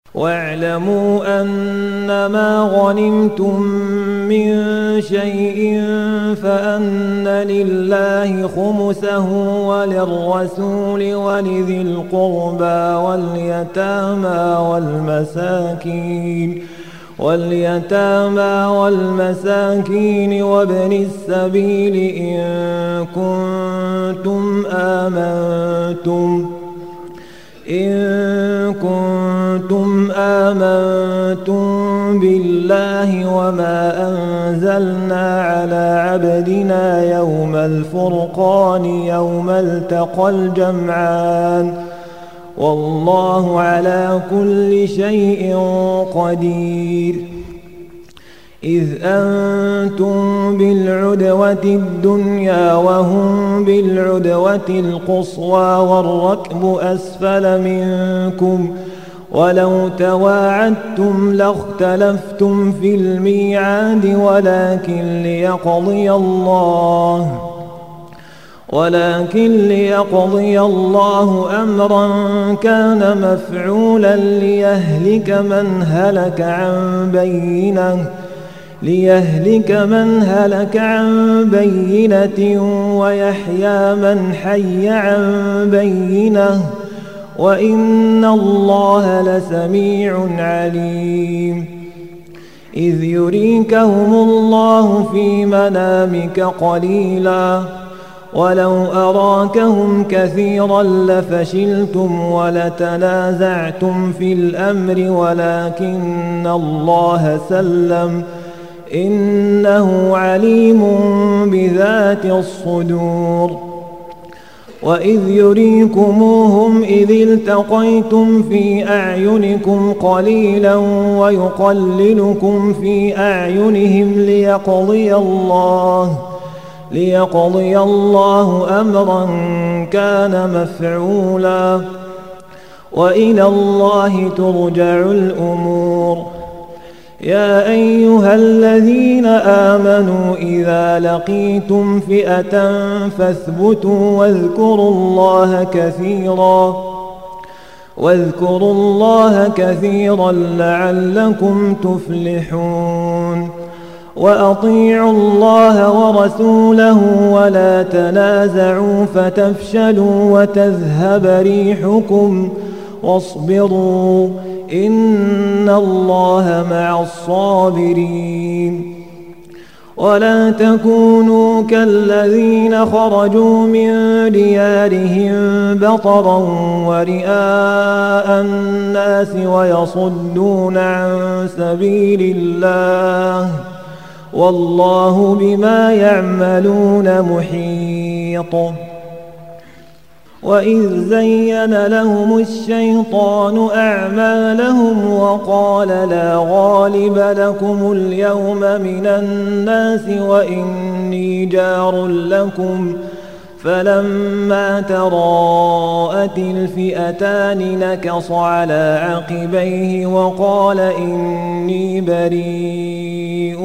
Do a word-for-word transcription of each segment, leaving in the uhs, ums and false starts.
واعلموا أنما غنمتم من شيء فأن لله خمسه وللرسول ولذي القربى واليتامى والمساكين واليتامى والمساكين وابن السبيل إن كنتم آمنتم إن كنتم آمنتم بالله وما أنزلنا على عبدنا يوم الفرقان يوم التقى الجمعان والله على كل شيء قدير. إذ أنتم بالعدوة الدنيا وهم بالعدوة القصوى والركب أسفل منكم ولو تواعدتم لاختلفتم في الميعاد ولكن ليقضي الله ولكن ليقضي الله أمرا كان مفعولا ليهلك من هلك عن بينة ليهلك من هلك عن بينة ويحيى من حي عن بينة وإن الله لسميع عليم. إذ يريكهم الله في منامك قليلا ولو أراكهم كثيرا لفشلتم ولتنازعتم في الأمر ولكن الله سلم إنه عليم بذات الصدور. وإذ يريكموهم إذ التقيتم في أعينكم قليلا ويقللكم في أعينهم ليقضي الله ليقضي الله أمرا كان مفعولا وإلى الله ترجع الأمور. يا أيها الذين آمنوا إذا لقيتم فئة فاثبتوا واذكروا الله كثيرا واذكروا الله كثيرا لعلكم تفلحون. وأطيعوا الله ورسوله ولا تنازعوا فتفشلوا وتذهب ريحكم واصبروا إن الله مع الصابرين. ولا تكونوا كالذين خرجوا من ديارهم بطرا ورئاء الناس ويصدون عن سبيل الله والله بما يعملون محيط. وإذ زين لهم الشيطان أعمالهم وقال لا غالب لكم اليوم من الناس وإني جار لكم فلما تراءت الفئتان نكص على عقبيه وقال إني بريء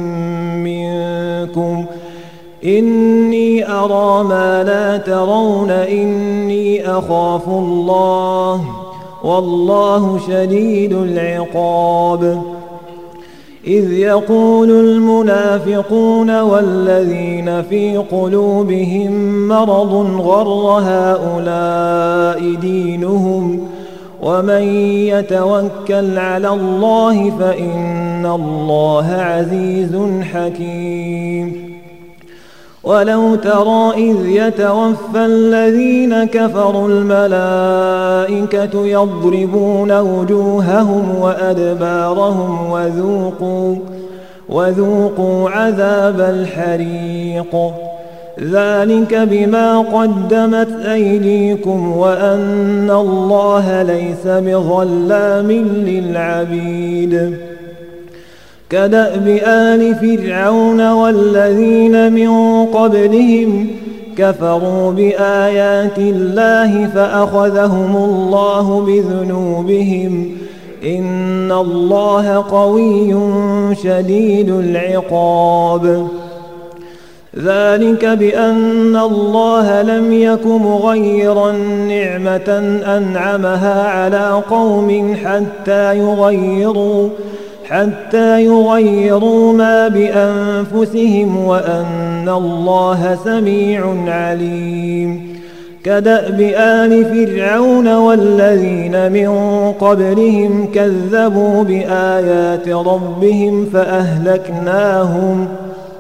منكم إني أرى ما لا ترون إني أخاف الله والله شديد العقاب. إذ يقول المنافقون والذين في قلوبهم مرض غر هؤلاء دينهم ومن يتوكل على الله فإن الله عزيز حكيم. ولو ترى إذ يتوفى الذين كفروا الملائكة يضربون وجوههم وأدبارهم وذوقوا, وذوقوا عذاب الحريق ذلك بما قدمت أيديكم وأن الله ليس بظلام للعبيد. كدأب آل فرعون والذين من قبلهم كفروا بآيات الله فأخذهم الله بذنوبهم إن الله قوي شديد العقاب. ذلك بأن الله لم يك مغيرا نعمة أنعمها على قوم حتى يغيروا حتى يغيروا ما بأنفسهم وأن الله سميع عليم. كدأب آل فرعون والذين من قبلهم كذبوا بآيات ربهم فأهلكناهم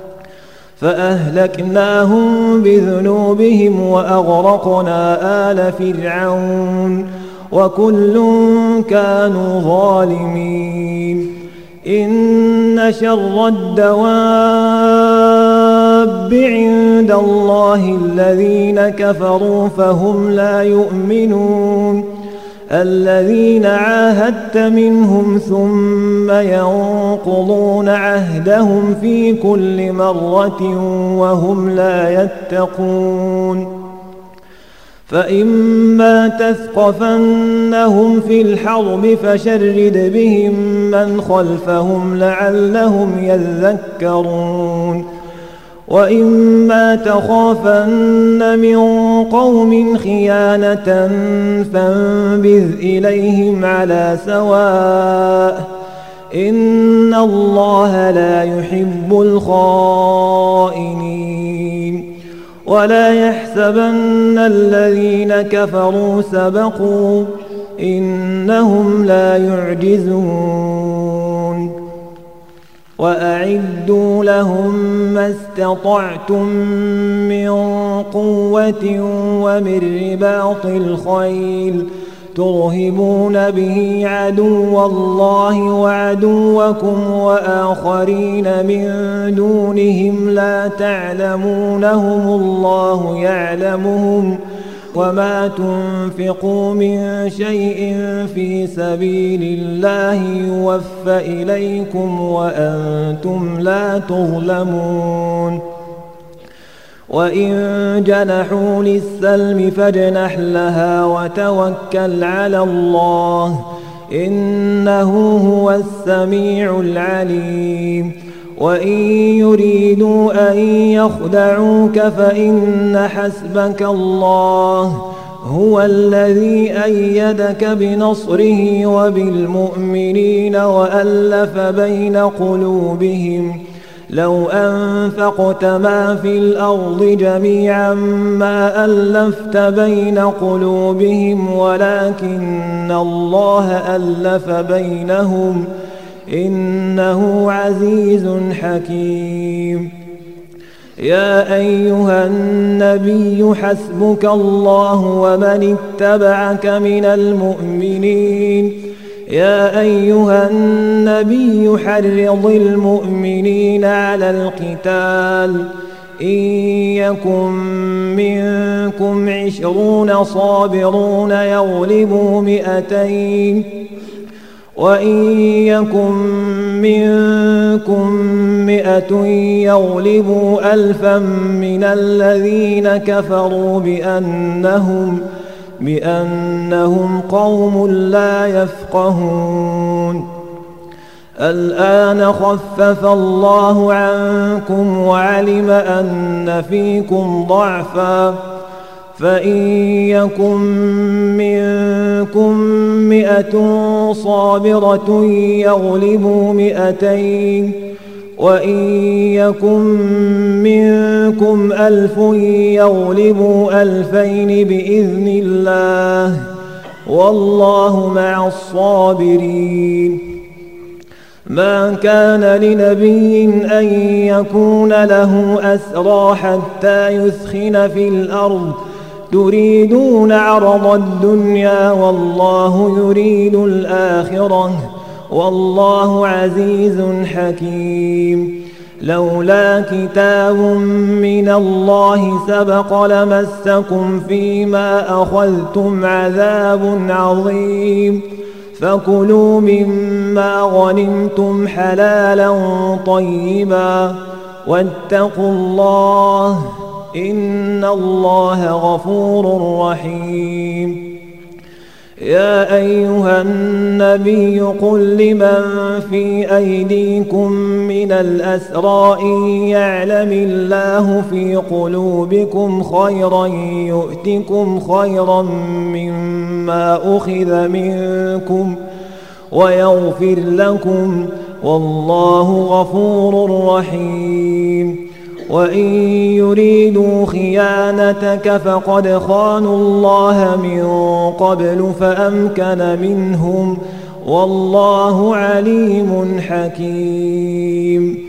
فأهلكناهم بذنوبهم وأغرقنا آل فرعون وكل كانوا ظالمين. إن شر الدواب عند الله الذين كفروا فهم لا يؤمنون. الذين عاهدت منهم ثم ينقضون عهدهم في كل مرة وهم لا يتقون. فإما تثقفنهم في الحرب فشرد بهم من خلفهم لعلهم يذكرون. وإما تخافن من قوم خيانة فانبذ إليهم على سواء إن الله لا يحب الخائنين. ولا يحسبن الذين كفروا سبقوا إنهم لا يعجزون. وأعدوا لهم ما استطعتم من قوة ومن رباط الخيل ترهبون به عدو الله وعدوكم وآخرين من دونهم لا تعلمونهم الله يعلمهم وما تنفقوا من شيء في سبيل الله يوفى إليكم وأنتم لا تظلمون. وإن جنحوا للسلم فاجنح لها وتوكل على الله إنه هو السميع العليم. وإن يريدوا أن يخدعوك فإن حسبك الله هو الذي أيدك بنصره وبالمؤمنين وألف بين قلوبهم لو أنفقت ما في الأرض جميعا ما ألفت بين قلوبهم ولكن الله ألف بينهم إنه عزيز حكيم. يا أيها النبي حسبك الله ومن اتبعك من المؤمنين. يا أيها النبي حرض المؤمنين على القتال إن يكن منكم عشرون صابرون يغلبوا مئتين وإن يكن منكم مئة يغلبوا ألفا من الذين كفروا بأنهم بأنهم قوم لا يفقهون. الآن خفف الله عنكم وعلم أن فيكم ضعفا فإن يكن منكم مئة صابرة يغلبوا مئتين وإن يكن منكم ألف يغلبوا ألفين بإذن الله والله مع الصابرين. ما كان لنبي أن يكون له أسرى حتى يثخن في الأرض تريدون عرض الدنيا والله يريد الآخرة والله عزيز حكيم. لولا كتاب من الله سبق لمسكم فيما أخذتم عذاب عظيم فكلوا مما غنمتم حلالا طيبا واتقوا الله إن الله غفور رحيم. يا أيها النبي قل لمن في أيديكم من الأسرى إن يعلم الله في قلوبكم خيرا يؤتكم خيرا مما أخذ منكم ويغفر لكم والله غفور رحيم. وإن يريدوا خيانتك فقد خانوا الله من قبل فأمكن منهم والله عليم حكيم.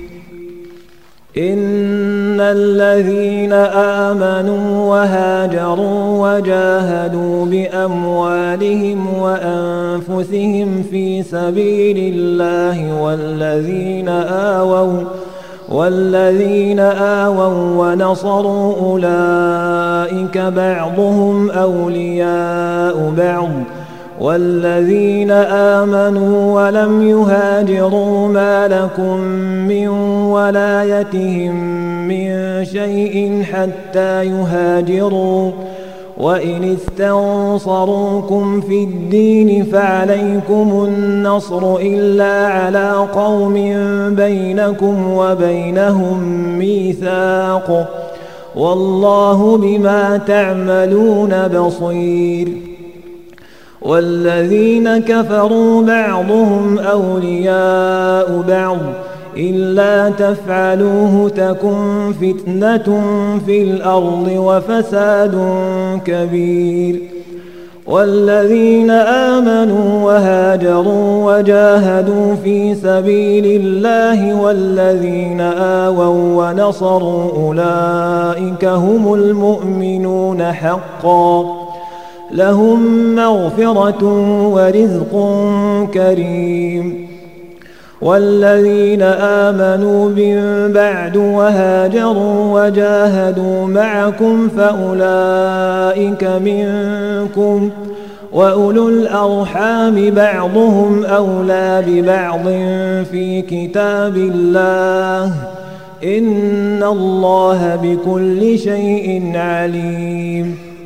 إن الذين آمنوا وهاجروا وجاهدوا بأموالهم وأنفسهم في سبيل الله والذين آووا والذين آووا ونصروا أولئك بعضهم أولياء بعض والذين آمنوا ولم يهاجروا ما لكم من ولايتهم من شيء حتى يهاجروا وإن استنصروكم في الدين فعليكم النصر إلا على قوم بينكم وبينهم ميثاق والله بما تعملون بصير. والذين كفروا بعضهم أولياء بعض إلا تفعلوه تكن فتنة في الأرض وفساد كبير. والذين آمنوا وهاجروا وجاهدوا في سبيل الله والذين آووا ونصروا أولئك هم المؤمنون حقا لهم مغفرة ورزق كريم. والذين آمنوا من بعد وهاجروا وجاهدوا معكم فأولئك منكم وأولو الأرحام بعضهم أولى ببعض في كتاب الله إن الله بكل شيء عليم.